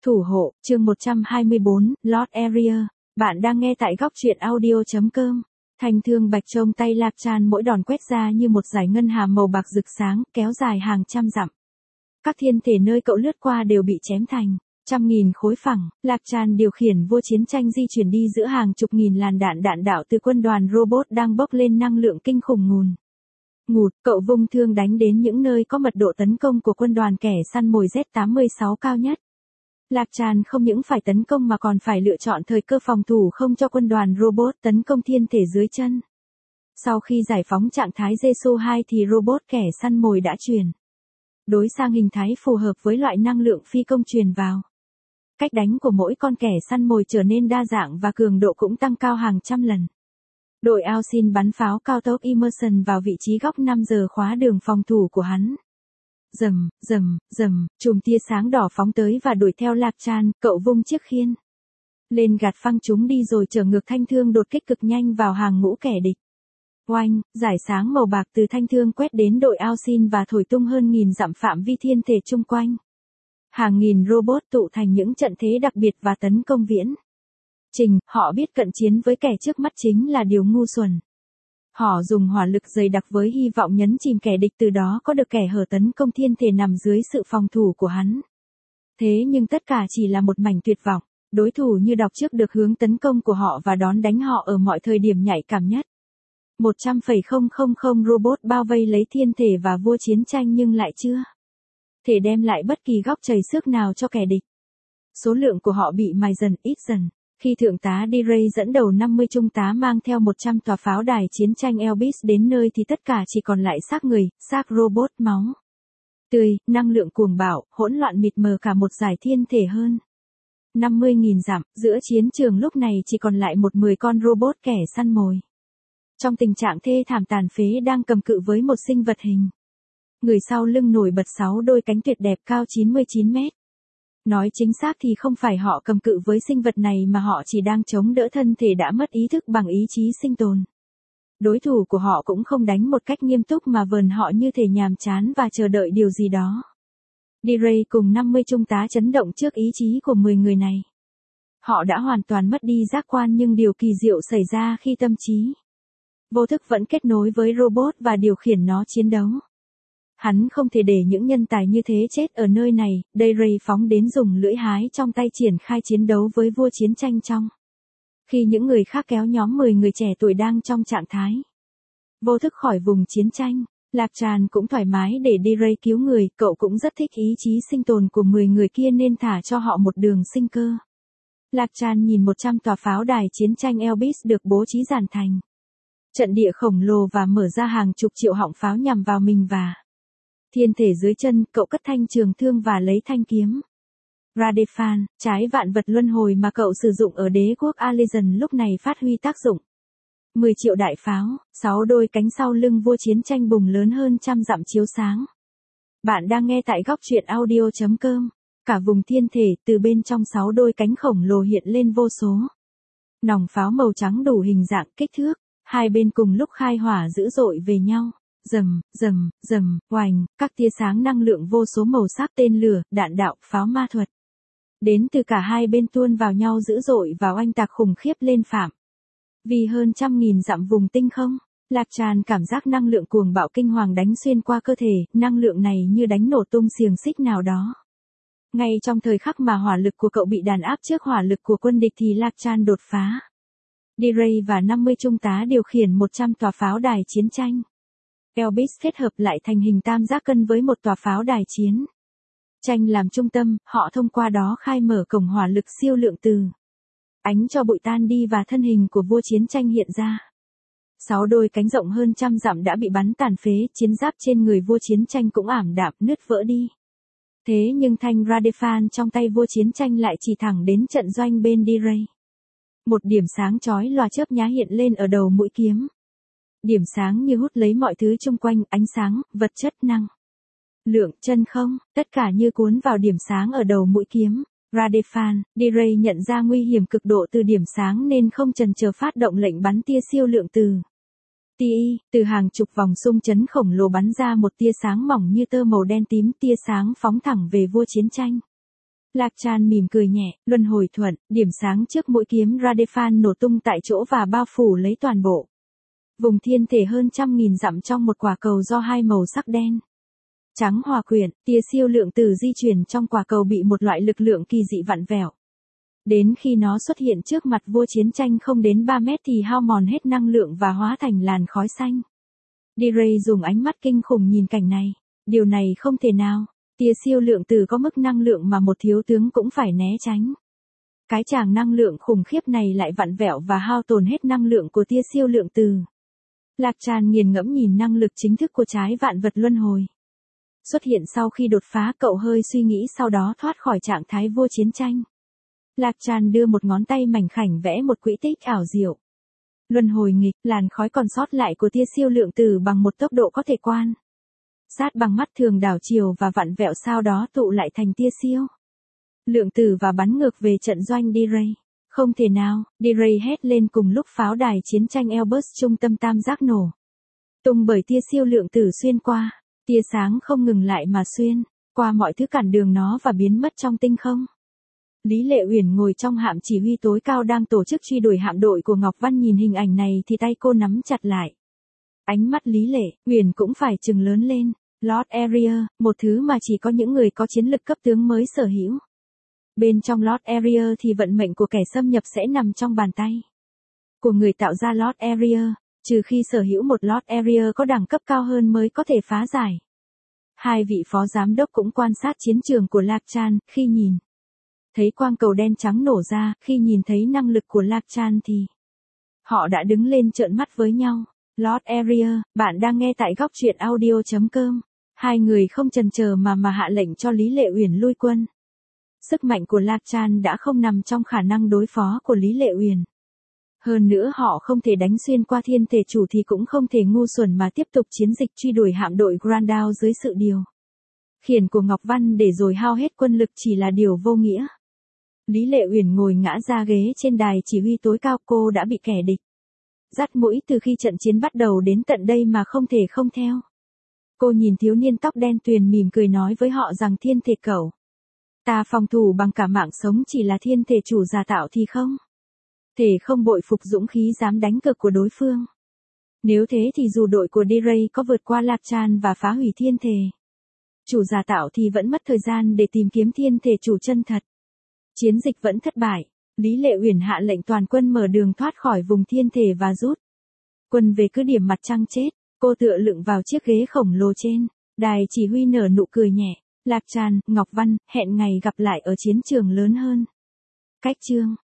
Thủ hộ, chương 124, Lord Area. Bạn đang nghe tại góc truyện audio.com. Thanh thương bạch trong tay Lạc Tràn mỗi đòn quét ra như một dải ngân hà màu bạc rực sáng, kéo dài hàng trăm dặm. Các thiên thể nơi cậu lướt qua đều bị chém thành trăm nghìn khối phẳng. Lạc Tràn điều khiển vua chiến tranh di chuyển đi giữa hàng chục nghìn làn đạn đạo từ quân đoàn robot đang bốc lên năng lượng kinh khủng ngùn ngụt. Cậu vung thương đánh đến những nơi có mật độ tấn công của quân đoàn kẻ săn mồi Z86 cao nhất. Lạc Tràn không những phải tấn công mà còn phải lựa chọn thời cơ phòng thủ không cho quân đoàn robot tấn công thiên thể dưới chân. Sau khi giải phóng trạng thái Jesu-2 thì robot kẻ săn mồi đã chuyển đối sang hình thái phù hợp với loại năng lượng phi công truyền vào. Cách đánh của mỗi con kẻ săn mồi trở nên đa dạng và cường độ cũng tăng cao hàng trăm lần. Đội Austin bắn pháo cao tốc Emerson vào vị trí góc 5 giờ khóa đường phòng thủ của hắn. Rầm, rầm, rầm, chùm tia sáng đỏ phóng tới và đuổi theo Lạc Tràn. Cậu vung chiếc khiên lên gạt phăng chúng đi rồi chở ngược thanh thương đột kích cực nhanh vào hàng ngũ kẻ địch. Oanh, giải sáng màu bạc từ thanh thương quét đến đội Austin và thổi tung hơn nghìn dặm phạm vi thiên thể chung quanh. Hàng nghìn robot tụ thành những trận thế đặc biệt và tấn công viễn trình. Họ biết cận chiến với kẻ trước mắt chính là điều ngu xuẩn. Họ dùng hỏa lực dày đặc với hy vọng nhấn chìm kẻ địch, từ đó có được kẻ hở tấn công thiên thể nằm dưới sự phòng thủ của hắn. Thế nhưng tất cả chỉ là một mảnh tuyệt vọng. Đối thủ như đọc trước được hướng tấn công của họ và đón đánh họ ở mọi thời điểm nhạy cảm nhất. 100,000 robot bao vây lấy thiên thể và vua chiến tranh nhưng lại chưa thể đem lại bất kỳ góc chảy xước nào cho kẻ địch. Số lượng của họ bị mài dần ít dần. Khi thượng tá D-Ray dẫn đầu 50 trung tá mang theo 100 tòa pháo đài chiến tranh Elbis đến nơi thì tất cả chỉ còn lại xác người, xác robot, máu tươi, năng lượng cuồng bạo, hỗn loạn mịt mờ cả một dải thiên thể hơn 50.000 dặm. Giữa chiến trường lúc này chỉ còn lại 10 con robot kẻ săn mồi. Trong tình trạng thê thảm tàn phế đang cầm cự với một sinh vật hình người sau lưng nổi bật 6 đôi cánh tuyệt đẹp cao 99 mét. Nói chính xác thì không phải họ cầm cự với sinh vật này mà họ chỉ đang chống đỡ thân thể đã mất ý thức bằng ý chí sinh tồn. Đối thủ của họ cũng không đánh một cách nghiêm túc mà vờn họ như thể nhàm chán và chờ đợi điều gì đó. D-Ray cùng 50 trung tá chấn động trước ý chí của 10 người này. Họ đã hoàn toàn mất đi giác quan nhưng điều kỳ diệu xảy ra khi tâm trí vô thức vẫn kết nối với robot và điều khiển nó chiến đấu. Hắn không thể để những nhân tài như thế chết ở nơi này. D-Ray phóng đến dùng lưỡi hái trong tay triển khai chiến đấu với vua chiến tranh trong khi những người khác kéo nhóm 10 người trẻ tuổi đang trong trạng thái vô thức khỏi vùng chiến tranh. Lạc Tràn cũng thoải mái để D-Ray cứu người, cậu cũng rất thích ý chí sinh tồn của 10 người kia nên thả cho họ một đường sinh cơ. Lạc Tràn nhìn 100 tòa pháo đài chiến tranh Elbis được bố trí dàn thành trận địa khổng lồ và mở ra hàng chục triệu họng pháo nhằm vào mình và thiên thể dưới chân. Cậu cất thanh trường thương và lấy thanh kiếm Radefan, trái vạn vật luân hồi mà cậu sử dụng ở đế quốc Alesion lúc này phát huy tác dụng. 10 triệu đại pháo, 6 đôi cánh sau lưng vua chiến tranh bùng lớn hơn trăm dặm chiếu sáng. Bạn đang nghe tại góc truyện audio.com. Cả vùng thiên thể từ bên trong 6 đôi cánh khổng lồ hiện lên vô số nòng pháo màu trắng đủ hình dạng kích thước. Hai bên cùng lúc khai hỏa dữ dội về nhau. Rầm, rầm, rầm, oành, các tia sáng năng lượng vô số màu sắc, tên lửa, đạn đạo, pháo ma thuật đến từ cả hai bên tuôn vào nhau dữ dội và oanh tạc khủng khiếp lên phạm vì hơn trăm nghìn dặm vùng tinh không. Lạc Tràn cảm giác năng lượng cuồng bạo kinh hoàng đánh xuyên qua cơ thể, năng lượng này như đánh nổ tung xiềng xích nào đó. Ngay trong thời khắc mà hỏa lực của cậu bị đàn áp trước hỏa lực của quân địch thì Lạc Tràn đột phá. D-Ray và 50 trung tá điều khiển 100 tòa pháo đài chiến tranh Elbis kết hợp lại thành hình tam giác cân với một tòa pháo đài chiến tranh làm trung tâm. Họ thông qua đó khai mở cổng hỏa lực siêu lượng từ ánh cho bụi tan đi và thân hình của vua chiến tranh hiện ra. 6 đôi cánh rộng hơn trăm dặm đã bị bắn tàn phế, chiến giáp trên người vua chiến tranh cũng ảm đạm nứt vỡ đi. Thế nhưng thanh Radefan trong tay vua chiến tranh lại chỉ thẳng đến trận doanh bên D-Ray. Một điểm sáng chói lòa chớp nhá hiện lên ở đầu mũi kiếm. Điểm sáng như hút lấy mọi thứ xung quanh, ánh sáng, vật chất, năng lượng, chân không, tất cả như cuốn vào điểm sáng ở đầu mũi kiếm. Radefan, D-Ray nhận ra nguy hiểm cực độ từ điểm sáng nên không chần chờ phát động lệnh bắn tia siêu lượng từ TI, từ hàng chục vòng xung chấn khổng lồ bắn ra một tia sáng mỏng như tơ màu đen tím. Tia sáng phóng thẳng về vua chiến tranh. Lạc Tràn mỉm cười nhẹ, luân hồi thuận, điểm sáng trước mũi kiếm Radefan nổ tung tại chỗ và bao phủ lấy toàn bộ vùng thiên thể hơn 100.000 dặm trong một quả cầu do hai màu sắc đen trắng hòa quyện, tia siêu lượng tử di chuyển trong quả cầu bị một loại lực lượng kỳ dị vặn vẹo. Đến khi nó xuất hiện trước mặt vua chiến tranh không đến 3 mét thì hao mòn hết năng lượng và hóa thành làn khói xanh. D-Ray dùng ánh mắt kinh khủng nhìn cảnh này. Điều này không thể nào. Tia siêu lượng tử có mức năng lượng mà một thiếu tướng cũng phải né tránh. Cái tràng năng lượng khủng khiếp này lại vặn vẹo và hao tổn hết năng lượng của tia siêu lượng tử. Lạc Tràn nghiền ngẫm nhìn năng lực chính thức của trái vạn vật luân hồi. Xuất hiện sau khi đột phá, cậu hơi suy nghĩ sau đó thoát khỏi trạng thái vua chiến tranh. Lạc Tràn đưa một ngón tay mảnh khảnh vẽ một quỹ tích ảo diệu. Luân hồi nghịch, làn khói còn sót lại của tia siêu lượng tử bằng một tốc độ có thể quan sát bằng mắt thường đảo chiều và vặn vẹo sau đó tụ lại thành tia siêu lượng tử và bắn ngược về trận doanh D-Ray. Không thể nào, D-Ray hét lên cùng lúc pháo đài chiến tranh Elbus trung tâm tam giác nổ tung bởi tia siêu lượng tử xuyên qua. Tia sáng không ngừng lại mà xuyên qua mọi thứ cản đường nó và biến mất trong tinh không. Lý Lệ Uyển ngồi trong hạm chỉ huy tối cao đang tổ chức truy đuổi hạm đội của Ngọc Văn, nhìn hình ảnh này thì tay cô nắm chặt lại. Ánh mắt Lý Lệ Uyển cũng phải trừng lớn lên. Lord Area, một thứ mà chỉ có những người có chiến lực cấp tướng mới sở hữu. Bên trong Lord Area thì vận mệnh của kẻ xâm nhập sẽ nằm trong bàn tay của người tạo ra Lord Area, trừ khi sở hữu một Lord Area có đẳng cấp cao hơn mới có thể phá giải. Hai vị phó giám đốc cũng quan sát chiến trường của Lạc Tràn, khi nhìn thấy quang cầu đen trắng nổ ra, khi nhìn thấy năng lực của Lạc Tràn thì họ đã đứng lên trợn mắt với nhau. Lord Area, bạn đang nghe tại góc truyện audio.com. Hai người không chần chờ mà hạ lệnh cho Lý Lệ Uyển lui quân. Sức mạnh của Lạc Tràn đã không nằm trong khả năng đối phó của Lý Lệ Uyển. Hơn nữa họ không thể đánh xuyên qua thiên thể chủ thì cũng không thể ngu xuẩn mà tiếp tục chiến dịch truy đuổi hạm đội Grandao dưới sự điều khiển của Ngọc Văn để rồi hao hết quân lực chỉ là điều vô nghĩa. Lý Lệ Uyển ngồi ngã ra ghế trên đài chỉ huy tối cao, cô đã bị kẻ địch dắt mũi từ khi trận chiến bắt đầu đến tận đây mà không thể không theo. Cô nhìn thiếu niên tóc đen tuyền mỉm cười nói với họ rằng thiên thể cẩu, ta phòng thủ bằng cả mạng sống, chỉ là thiên thể chủ giả tạo thì không thể không bội phục dũng khí dám đánh cược của đối phương. Nếu thế thì dù đội của D-Ray có vượt qua Lạc Tràn và phá hủy thiên thể chủ giả tạo thì vẫn mất thời gian để tìm kiếm thiên thể chủ chân thật. Chiến dịch vẫn thất bại. Lý Lệ Uyển hạ lệnh toàn quân mở đường thoát khỏi vùng thiên thể và rút quân về cứ điểm mặt trăng chết. Cô tựa lưng vào chiếc ghế khổng lồ trên đài chỉ huy, nở nụ cười nhẹ. Lạc Tràn, Ngọc Văn, hẹn ngày gặp lại ở chiến trường lớn hơn. Cách chương